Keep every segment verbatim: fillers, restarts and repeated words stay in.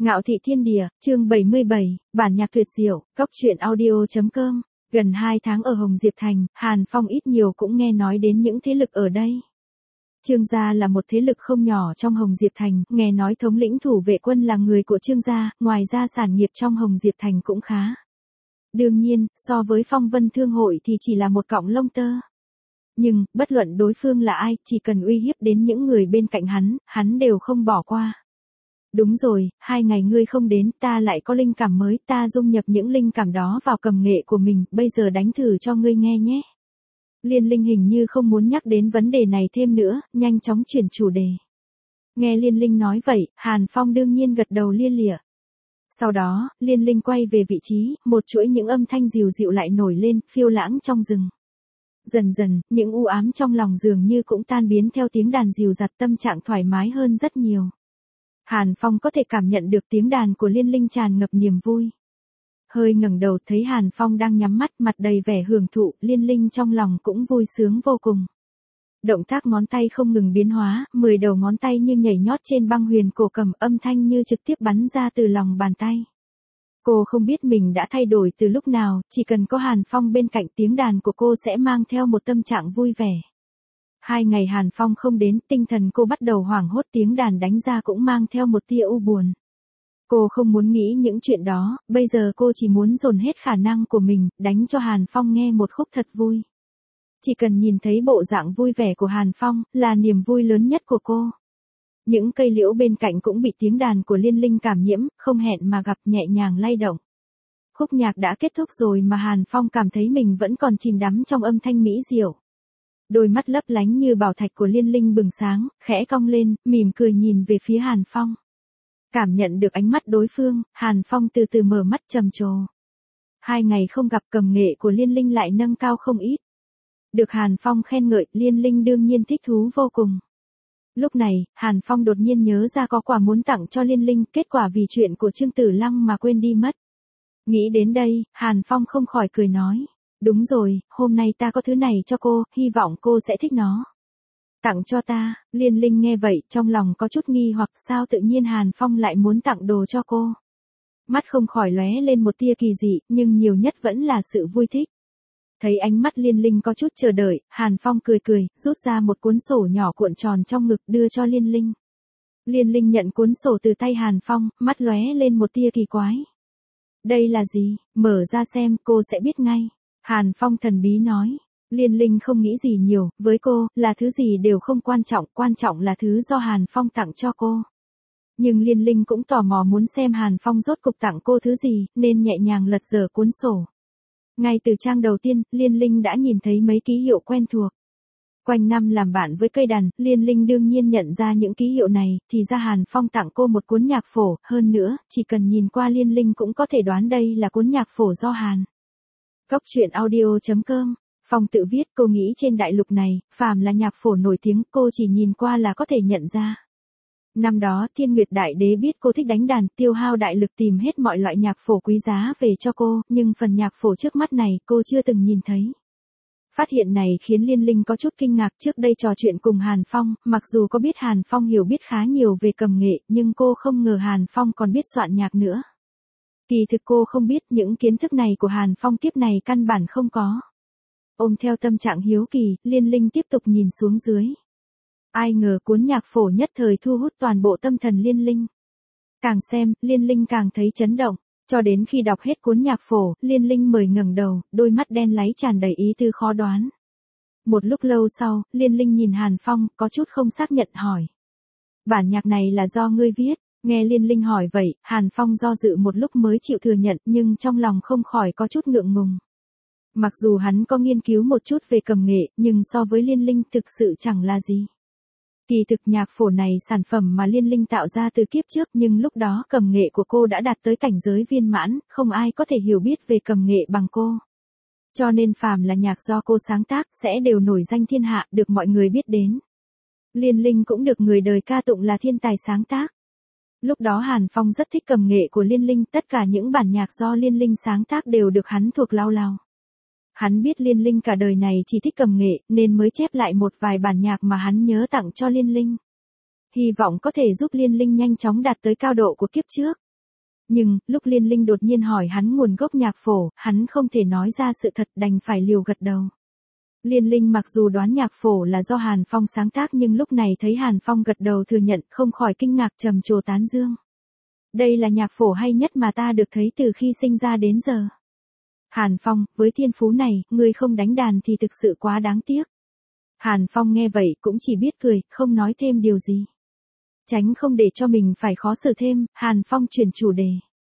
Ngạo thị thiên địa, chương bảy mươi bảy, bản nhạc tuyệt diệu, góc truyện audio.com. Gần hai tháng ở Hồng Diệp Thành, Hàn Phong ít nhiều cũng nghe nói đến những thế lực ở đây. Trương gia là một thế lực không nhỏ trong Hồng Diệp Thành, nghe nói thống lĩnh thủ vệ quân là người của Trương gia, ngoài ra sản nghiệp trong Hồng Diệp Thành cũng khá. Đương nhiên, so với Phong Vân Thương hội thì chỉ là một cọng lông tơ. Nhưng, bất luận đối phương là ai, chỉ cần uy hiếp đến những người bên cạnh hắn, hắn đều không bỏ qua. Đúng rồi, hai ngày ngươi không đến, ta lại có linh cảm mới, ta dung nhập những linh cảm đó vào cầm nghệ của mình, bây giờ đánh thử cho ngươi nghe nhé. Liên Linh hình như không muốn nhắc đến vấn đề này thêm nữa, nhanh chóng chuyển chủ đề. Nghe Liên Linh nói vậy, Hàn Phong đương nhiên gật đầu lia lịa. Sau đó, Liên Linh quay về vị trí, một chuỗi những âm thanh dịu dịu lại nổi lên, phiêu lãng trong rừng. Dần dần, những u ám trong lòng dường như cũng tan biến theo tiếng đàn dịu dặt, tâm trạng thoải mái hơn rất nhiều. Hàn Phong có thể cảm nhận được tiếng đàn của Liên Linh tràn ngập niềm vui. Hơi ngẩng đầu thấy Hàn Phong đang nhắm mắt, mặt đầy vẻ hưởng thụ, Liên Linh trong lòng cũng vui sướng vô cùng. Động tác ngón tay không ngừng biến hóa, mười đầu ngón tay như nhảy nhót trên băng huyền cổ cầm, âm thanh như trực tiếp bắn ra từ lòng bàn tay. Cô không biết mình đã thay đổi từ lúc nào, chỉ cần có Hàn Phong bên cạnh, tiếng đàn của cô sẽ mang theo một tâm trạng vui vẻ. Hai ngày Hàn Phong không đến, tinh thần cô bắt đầu hoảng hốt, tiếng đàn đánh ra cũng mang theo một tia u buồn. Cô không muốn nghĩ những chuyện đó, bây giờ cô chỉ muốn dồn hết khả năng của mình, đánh cho Hàn Phong nghe một khúc thật vui. Chỉ cần nhìn thấy bộ dạng vui vẻ của Hàn Phong, là niềm vui lớn nhất của cô. Những cây liễu bên cạnh cũng bị tiếng đàn của Liên Linh cảm nhiễm, không hẹn mà gặp, nhẹ nhàng lay động. Khúc nhạc đã kết thúc rồi mà Hàn Phong cảm thấy mình vẫn còn chìm đắm trong âm thanh mỹ diệu. Đôi mắt lấp lánh như bảo thạch của Liên Linh bừng sáng, khẽ cong lên, mỉm cười nhìn về phía Hàn Phong. Cảm nhận được ánh mắt đối phương, Hàn Phong từ từ mở mắt trầm trồ. Hai ngày không gặp, cầm nghệ của Liên Linh lại nâng cao không ít. Được Hàn Phong khen ngợi, Liên Linh đương nhiên thích thú vô cùng. Lúc này, Hàn Phong đột nhiên nhớ ra có quà muốn tặng cho Liên Linh, kết quả vì chuyện của Trương Tử Lăng mà quên đi mất. Nghĩ đến đây, Hàn Phong không khỏi cười nói. Đúng rồi, hôm nay ta có thứ này cho cô, hy vọng cô sẽ thích nó. Tặng cho ta, Liên Linh nghe vậy, trong lòng có chút nghi hoặc sao tự nhiên Hàn Phong lại muốn tặng đồ cho cô. Mắt không khỏi lóe lên một tia kỳ dị, nhưng nhiều nhất vẫn là sự vui thích. Thấy ánh mắt Liên Linh có chút chờ đợi, Hàn Phong cười cười, rút ra một cuốn sổ nhỏ cuộn tròn trong ngực đưa cho Liên Linh. Liên Linh nhận cuốn sổ từ tay Hàn Phong, mắt lóe lên một tia kỳ quái. Đây là gì, mở ra xem, cô sẽ biết ngay. Hàn Phong thần bí nói. Liên Linh không nghĩ gì nhiều, với cô, là thứ gì đều không quan trọng, quan trọng là thứ do Hàn Phong tặng cho cô. Nhưng Liên Linh cũng tò mò muốn xem Hàn Phong rốt cục tặng cô thứ gì, nên nhẹ nhàng lật dở cuốn sổ. Ngay từ trang đầu tiên, Liên Linh đã nhìn thấy mấy ký hiệu quen thuộc. Quanh năm làm bạn với cây đàn, Liên Linh đương nhiên nhận ra những ký hiệu này, thì ra Hàn Phong tặng cô một cuốn nhạc phổ, hơn nữa, chỉ cần nhìn qua Liên Linh cũng có thể đoán đây là cuốn nhạc phổ do Hàn. Góc truyện audio.com. Phong tự viết, cô nghĩ trên đại lục này, phàm là nhạc phổ nổi tiếng, cô chỉ nhìn qua là có thể nhận ra. Năm đó, Thiên Nguyệt Đại Đế biết cô thích đánh đàn, tiêu hao đại lực tìm hết mọi loại nhạc phổ quý giá về cho cô, nhưng phần nhạc phổ trước mắt này, cô chưa từng nhìn thấy. Phát hiện này khiến Liên Linh có chút kinh ngạc. Trước đây trò chuyện cùng Hàn Phong, mặc dù có biết Hàn Phong hiểu biết khá nhiều về cầm nghệ, nhưng cô không ngờ Hàn Phong còn biết soạn nhạc nữa. Kỳ thực cô không biết những kiến thức này của Hàn Phong kiếp này căn bản không có. Ôm theo tâm trạng hiếu kỳ, Liên Linh tiếp tục nhìn xuống dưới. Ai ngờ cuốn nhạc phổ nhất thời thu hút toàn bộ tâm thần Liên Linh. Càng xem, Liên Linh càng thấy chấn động. Cho đến khi đọc hết cuốn nhạc phổ, Liên Linh mới ngẩng đầu, đôi mắt đen láy tràn đầy ý tư khó đoán. Một lúc lâu sau, Liên Linh nhìn Hàn Phong, có chút không xác nhận hỏi. Bản nhạc này là do ngươi viết? Nghe Liên Linh hỏi vậy, Hàn Phong do dự một lúc mới chịu thừa nhận, nhưng trong lòng không khỏi có chút ngượng ngùng. Mặc dù hắn có nghiên cứu một chút về cầm nghệ, nhưng so với Liên Linh thực sự chẳng là gì. Kỳ thực nhạc phổ này sản phẩm mà Liên Linh tạo ra từ kiếp trước, nhưng lúc đó cầm nghệ của cô đã đạt tới cảnh giới viên mãn, không ai có thể hiểu biết về cầm nghệ bằng cô. Cho nên phàm là nhạc do cô sáng tác, sẽ đều nổi danh thiên hạ, được mọi người biết đến. Liên Linh cũng được người đời ca tụng là thiên tài sáng tác. Lúc đó Hàn Phong rất thích cầm nghệ của Liên Linh, tất cả những bản nhạc do Liên Linh sáng tác đều được hắn thuộc lao lao. Hắn biết Liên Linh cả đời này chỉ thích cầm nghệ, nên mới chép lại một vài bản nhạc mà hắn nhớ tặng cho Liên Linh. Hy vọng có thể giúp Liên Linh nhanh chóng đạt tới cao độ của kiếp trước. Nhưng, lúc Liên Linh đột nhiên hỏi hắn nguồn gốc nhạc phổ, hắn không thể nói ra sự thật đành phải liều gật đầu. Liên Linh mặc dù đoán nhạc phổ là do Hàn Phong sáng tác nhưng lúc này thấy Hàn Phong gật đầu thừa nhận không khỏi kinh ngạc trầm trồ tán dương. Đây là nhạc phổ hay nhất mà ta được thấy từ khi sinh ra đến giờ. Hàn Phong, với thiên phú này, ngươi không đánh đàn thì thực sự quá đáng tiếc. Hàn Phong nghe vậy cũng chỉ biết cười, không nói thêm điều gì. Tránh không để cho mình phải khó xử thêm, Hàn Phong chuyển chủ đề.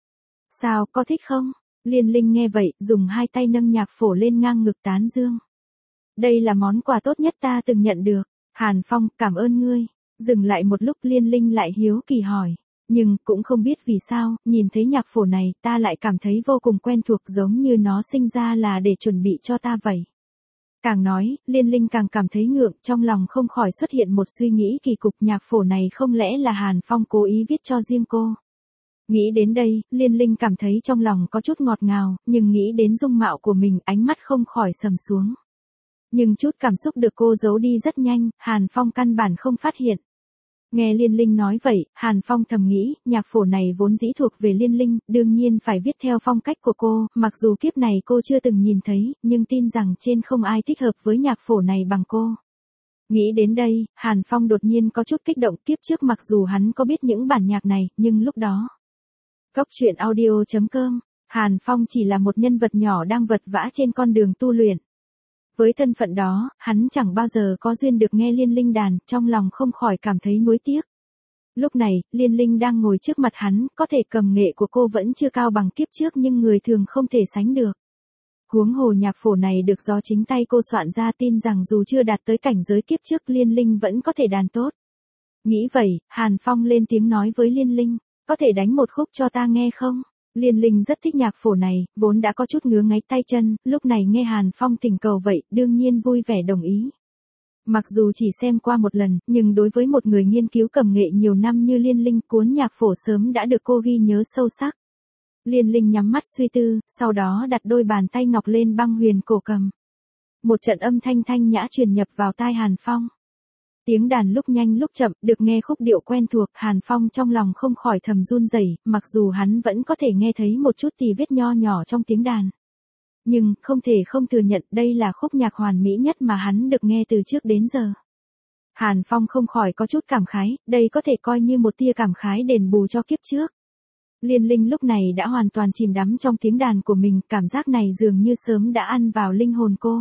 Sao, có thích không? Liên Linh nghe vậy, dùng hai tay nâng nhạc phổ lên ngang ngực tán dương. Đây là món quà tốt nhất ta từng nhận được. Hàn Phong, cảm ơn ngươi. Dừng lại một lúc Liên Linh lại hiếu kỳ hỏi. Nhưng, cũng không biết vì sao, nhìn thấy nhạc phổ này, ta lại cảm thấy vô cùng quen thuộc giống như nó sinh ra là để chuẩn bị cho ta vậy. Càng nói, Liên Linh càng cảm thấy ngượng, trong lòng không khỏi xuất hiện một suy nghĩ kỳ cục nhạc phổ này không lẽ là Hàn Phong cố ý viết cho riêng cô. Nghĩ đến đây, Liên Linh cảm thấy trong lòng có chút ngọt ngào, nhưng nghĩ đến dung mạo của mình ánh mắt không khỏi sầm xuống. Nhưng chút cảm xúc được cô giấu đi rất nhanh, Hàn Phong căn bản không phát hiện. Nghe Liên Linh nói vậy, Hàn Phong thầm nghĩ, nhạc phổ này vốn dĩ thuộc về Liên Linh, đương nhiên phải viết theo phong cách của cô, mặc dù kiếp này cô chưa từng nhìn thấy, nhưng tin rằng trên không ai thích hợp với nhạc phổ này bằng cô. Nghĩ đến đây, Hàn Phong đột nhiên có chút kích động, kiếp trước mặc dù hắn có biết những bản nhạc này, nhưng lúc đó. Cốc truyện audio chấm com, Hàn Phong chỉ là một nhân vật nhỏ đang vật vã trên con đường tu luyện. Với thân phận đó, hắn chẳng bao giờ có duyên được nghe Liên Linh đàn, trong lòng không khỏi cảm thấy nuối tiếc. Lúc này, Liên Linh đang ngồi trước mặt hắn, có thể cầm nghệ của cô vẫn chưa cao bằng kiếp trước nhưng người thường không thể sánh được. Huống hồ nhạc phổ này được do chính tay cô soạn ra, tin rằng dù chưa đạt tới cảnh giới kiếp trước Liên Linh vẫn có thể đàn tốt. Nghĩ vậy, Hàn Phong lên tiếng nói với Liên Linh, có thể đánh một khúc cho ta nghe không? Liên Linh rất thích nhạc phổ này, vốn đã có chút ngứa ngáy tay chân, lúc này nghe Hàn Phong thỉnh cầu vậy, đương nhiên vui vẻ đồng ý. Mặc dù chỉ xem qua một lần, nhưng đối với một người nghiên cứu cầm nghệ nhiều năm như Liên Linh, cuốn nhạc phổ sớm đã được cô ghi nhớ sâu sắc. Liên Linh nhắm mắt suy tư, sau đó đặt đôi bàn tay ngọc lên băng huyền cổ cầm. Một trận âm thanh thanh nhã truyền nhập vào tai Hàn Phong. Tiếng đàn lúc nhanh lúc chậm, được nghe khúc điệu quen thuộc, Hàn Phong trong lòng không khỏi thầm run rẩy, mặc dù hắn vẫn có thể nghe thấy một chút tì vết nho nhỏ trong tiếng đàn. Nhưng, không thể không thừa nhận đây là khúc nhạc hoàn mỹ nhất mà hắn được nghe từ trước đến giờ. Hàn Phong không khỏi có chút cảm khái, đây có thể coi như một tia cảm khái đền bù cho kiếp trước. Liên Linh lúc này đã hoàn toàn chìm đắm trong tiếng đàn của mình, cảm giác này dường như sớm đã ăn vào linh hồn cô.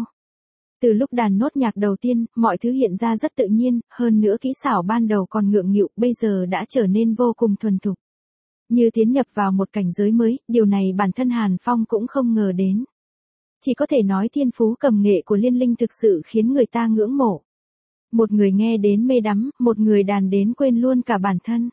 Từ lúc đàn nốt nhạc đầu tiên, mọi thứ hiện ra rất tự nhiên, hơn nữa kỹ xảo ban đầu còn ngượng nghịu, bây giờ đã trở nên vô cùng thuần thục. Như tiến nhập vào một cảnh giới mới, điều này bản thân Hàn Phong cũng không ngờ đến. Chỉ có thể nói thiên phú cầm nghệ của Liên Linh thực sự khiến người ta ngưỡng mộ. Một người nghe đến mê đắm, một người đàn đến quên luôn cả bản thân.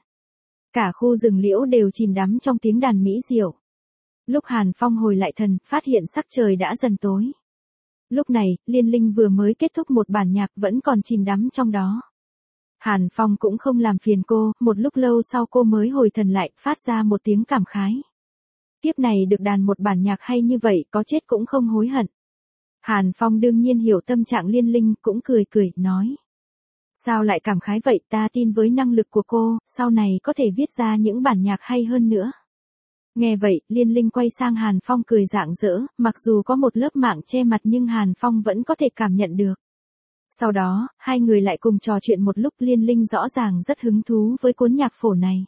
Cả khu rừng liễu đều chìm đắm trong tiếng đàn mỹ diệu. Lúc Hàn Phong hồi lại thần, phát hiện sắc trời đã dần tối. Lúc này, Liên Linh vừa mới kết thúc một bản nhạc vẫn còn chìm đắm trong đó. Hàn Phong cũng không làm phiền cô, một lúc lâu sau cô mới hồi thần lại, phát ra một tiếng cảm khái. Kiếp này được đàn một bản nhạc hay như vậy, có chết cũng không hối hận. Hàn Phong đương nhiên hiểu tâm trạng Liên Linh, cũng cười cười, nói. Sao lại cảm khái vậy, ta tin với năng lực của cô, sau này có thể viết ra những bản nhạc hay hơn nữa. Nghe vậy, Liên Linh quay sang Hàn Phong cười rạng rỡ, mặc dù có một lớp mạng che mặt nhưng Hàn Phong vẫn có thể cảm nhận được. Sau đó, hai người lại cùng trò chuyện một lúc, Liên Linh rõ ràng rất hứng thú với cuốn nhạc phổ này.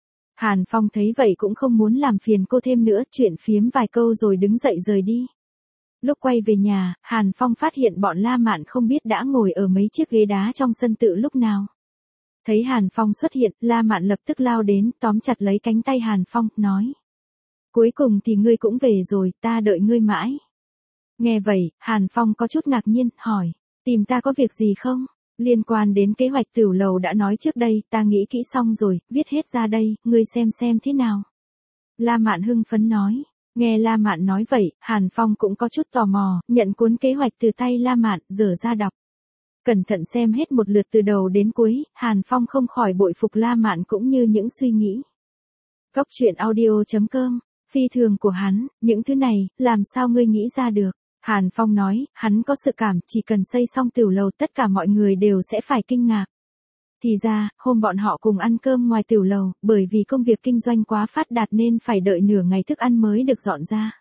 Hàn Phong thấy vậy cũng không muốn làm phiền cô thêm nữa, chuyện phiếm vài câu rồi đứng dậy rời đi. Lúc quay về nhà, Hàn Phong phát hiện bọn La Mạn không biết đã ngồi ở mấy chiếc ghế đá trong sân tự lúc nào. Thấy Hàn Phong xuất hiện, La Mạn lập tức lao đến, tóm chặt lấy cánh tay Hàn Phong, nói. Cuối cùng thì ngươi cũng về rồi, ta đợi ngươi mãi. Nghe vậy, Hàn Phong có chút ngạc nhiên, hỏi. Tìm ta có việc gì không? Liên quan đến kế hoạch tửu lầu đã nói trước đây, ta nghĩ kỹ xong rồi, viết hết ra đây, ngươi xem xem thế nào. La Mạn hưng phấn nói. Nghe La Mạn nói vậy, Hàn Phong cũng có chút tò mò, nhận cuốn kế hoạch từ tay La Mạn, dở ra đọc. Cẩn thận xem hết một lượt từ đầu đến cuối, Hàn Phong không khỏi bội phục La Mạn cũng như những suy nghĩ. Cốc truyện audio chấm com, phi thường của hắn, những thứ này, làm sao ngươi nghĩ ra được? Hàn Phong nói, hắn có sự cảm, chỉ cần xây xong tửu lầu tất cả mọi người đều sẽ phải kinh ngạc. Thì ra, hôm bọn họ cùng ăn cơm ngoài tiểu lầu, bởi vì công việc kinh doanh quá phát đạt nên phải đợi nửa ngày thức ăn mới được dọn ra.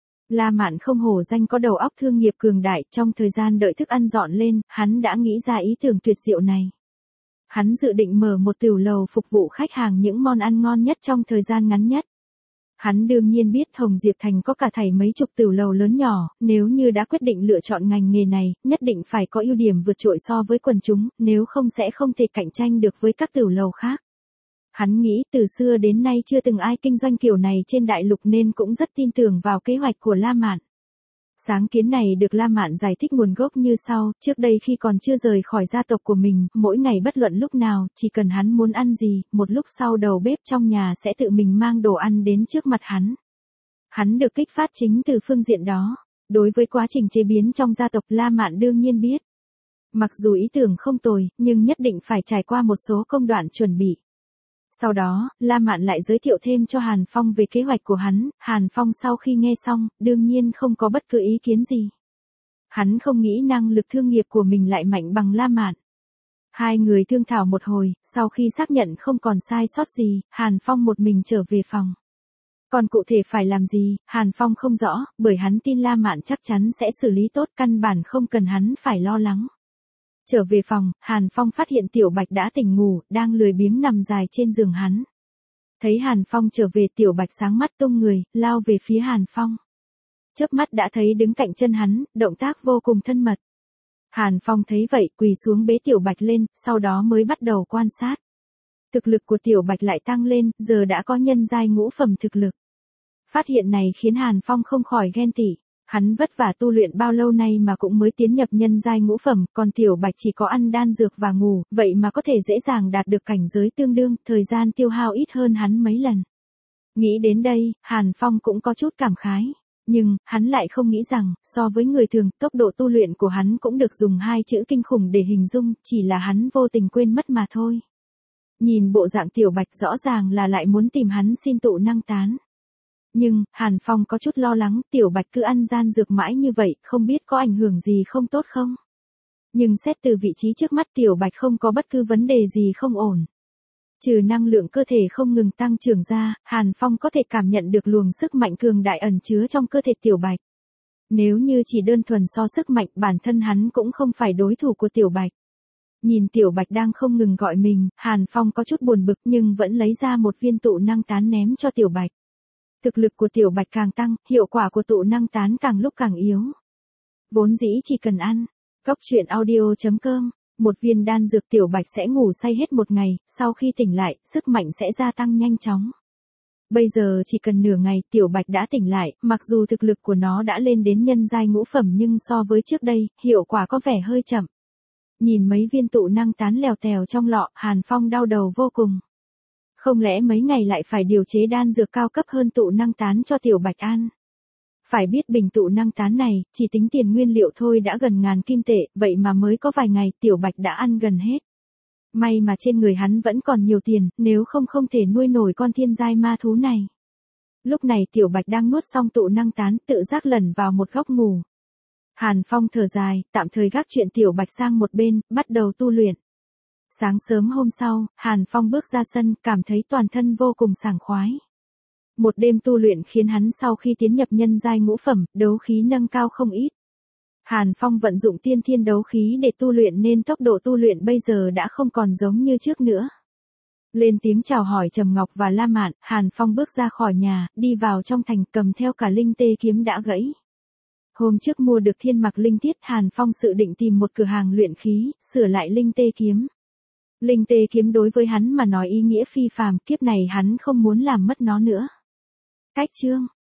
La Mạn không hổ danh có đầu óc thương nghiệp cường đại, trong thời gian đợi thức ăn dọn lên, hắn đã nghĩ ra ý tưởng tuyệt diệu này. Hắn dự định mở một tiểu lầu phục vụ khách hàng những món ăn ngon nhất trong thời gian ngắn nhất. Hắn đương nhiên biết Hồng Diệp Thành có cả thảy mấy chục tiểu lầu lớn nhỏ, nếu như đã quyết định lựa chọn ngành nghề này, nhất định phải có ưu điểm vượt trội so với quần chúng, nếu không sẽ không thể cạnh tranh được với các tiểu lầu khác. Hắn nghĩ từ xưa đến nay chưa từng ai kinh doanh kiểu này trên đại lục nên cũng rất tin tưởng vào kế hoạch của La Mạn. Sáng kiến này được La Mạn giải thích nguồn gốc như sau, trước đây khi còn chưa rời khỏi gia tộc của mình, mỗi ngày bất luận lúc nào, chỉ cần hắn muốn ăn gì, một lúc sau đầu bếp trong nhà sẽ tự mình mang đồ ăn đến trước mặt hắn. Hắn được kích phát chính từ phương diện đó. Đối với quá trình chế biến trong gia tộc La Mạn đương nhiên biết. Mặc dù ý tưởng không tồi, nhưng nhất định phải trải qua một số công đoạn chuẩn bị. Sau đó, La Mạn lại giới thiệu thêm cho Hàn Phong về kế hoạch của hắn, Hàn Phong sau khi nghe xong, đương nhiên không có bất cứ ý kiến gì. Hắn không nghĩ năng lực thương nghiệp của mình lại mạnh bằng La Mạn. Hai người thương thảo một hồi, sau khi xác nhận không còn sai sót gì, Hàn Phong một mình trở về phòng. Còn cụ thể phải làm gì, Hàn Phong không rõ, bởi hắn tin La Mạn chắc chắn sẽ xử lý tốt, căn bản không cần hắn phải lo lắng. Trở về phòng, Hàn Phong phát hiện Tiểu Bạch đã tỉnh ngủ, đang lười biếng nằm dài trên giường hắn. Thấy Hàn Phong trở về, Tiểu Bạch sáng mắt tung người, lao về phía Hàn Phong. Chớp mắt đã thấy đứng cạnh chân hắn, động tác vô cùng thân mật. Hàn Phong thấy vậy, quỳ xuống bế Tiểu Bạch lên, sau đó mới bắt đầu quan sát. Thực lực của Tiểu Bạch lại tăng lên, giờ đã có nhân giai ngũ phẩm thực lực. Phát hiện này khiến Hàn Phong không khỏi ghen tị. Hắn vất vả tu luyện bao lâu nay mà cũng mới tiến nhập nhân giai ngũ phẩm, còn Tiểu Bạch chỉ có ăn đan dược và ngủ, vậy mà có thể dễ dàng đạt được cảnh giới tương đương, thời gian tiêu hao ít hơn hắn mấy lần. Nghĩ đến đây, Hàn Phong cũng có chút cảm khái. Nhưng, hắn lại không nghĩ rằng, so với người thường, tốc độ tu luyện của hắn cũng được dùng hai chữ kinh khủng để hình dung, chỉ là hắn vô tình quên mất mà thôi. Nhìn bộ dạng Tiểu Bạch rõ ràng là lại muốn tìm hắn xin tụ năng tán. Nhưng, Hàn Phong có chút lo lắng, Tiểu Bạch cứ ăn gian dược mãi như vậy, không biết có ảnh hưởng gì không tốt không? Nhưng xét từ vị trí trước mắt Tiểu Bạch không có bất cứ vấn đề gì không ổn. Trừ năng lượng cơ thể không ngừng tăng trưởng ra, Hàn Phong có thể cảm nhận được luồng sức mạnh cường đại ẩn chứa trong cơ thể Tiểu Bạch. Nếu như chỉ đơn thuần so sức mạnh, bản thân hắn cũng không phải đối thủ của Tiểu Bạch. Nhìn Tiểu Bạch đang không ngừng gọi mình, Hàn Phong có chút buồn bực nhưng vẫn lấy ra một viên tụ năng tán ném cho Tiểu Bạch. Thực lực của Tiểu Bạch càng tăng, hiệu quả của tụ năng tán càng lúc càng yếu. Vốn dĩ chỉ cần ăn. Cốc truyện audio chấm com, một viên đan dược Tiểu Bạch sẽ ngủ say hết một ngày, sau khi tỉnh lại, sức mạnh sẽ gia tăng nhanh chóng. Bây giờ chỉ cần nửa ngày Tiểu Bạch đã tỉnh lại, mặc dù thực lực của nó đã lên đến nhân giai ngũ phẩm nhưng so với trước đây, hiệu quả có vẻ hơi chậm. Nhìn mấy viên tụ năng tán lèo tèo trong lọ, Hàn Phong đau đầu vô cùng. Không lẽ mấy ngày lại phải điều chế đan dược cao cấp hơn tụ năng tán cho Tiểu Bạch ăn? Phải biết bình tụ năng tán này, chỉ tính tiền nguyên liệu thôi đã gần ngàn kim tệ, vậy mà mới có vài ngày Tiểu Bạch đã ăn gần hết. May mà trên người hắn vẫn còn nhiều tiền, nếu không không thể nuôi nổi con thiên giai ma thú này. Lúc này Tiểu Bạch đang nuốt xong tụ năng tán, tự giác lẩn vào một góc ngủ. Hàn Phong thở dài, tạm thời gác chuyện Tiểu Bạch sang một bên, bắt đầu tu luyện. Sáng sớm hôm sau, Hàn Phong bước ra sân, cảm thấy toàn thân vô cùng sảng khoái. Một đêm tu luyện khiến hắn sau khi tiến nhập nhân giai ngũ phẩm, đấu khí nâng cao không ít. Hàn Phong vận dụng tiên thiên đấu khí để tu luyện nên tốc độ tu luyện bây giờ đã không còn giống như trước nữa. Lên tiếng chào hỏi Trầm Ngọc và La Mạn, Hàn Phong bước ra khỏi nhà, đi vào trong thành cầm theo cả linh tê kiếm đã gãy. Hôm trước mua được thiên mặc linh tiết, Hàn Phong dự định tìm một cửa hàng luyện khí, sửa lại linh tê kiếm. Linh tê kiếm đối với hắn mà nói ý nghĩa phi phàm, kiếp này hắn không muốn làm mất nó nữa. Cách chương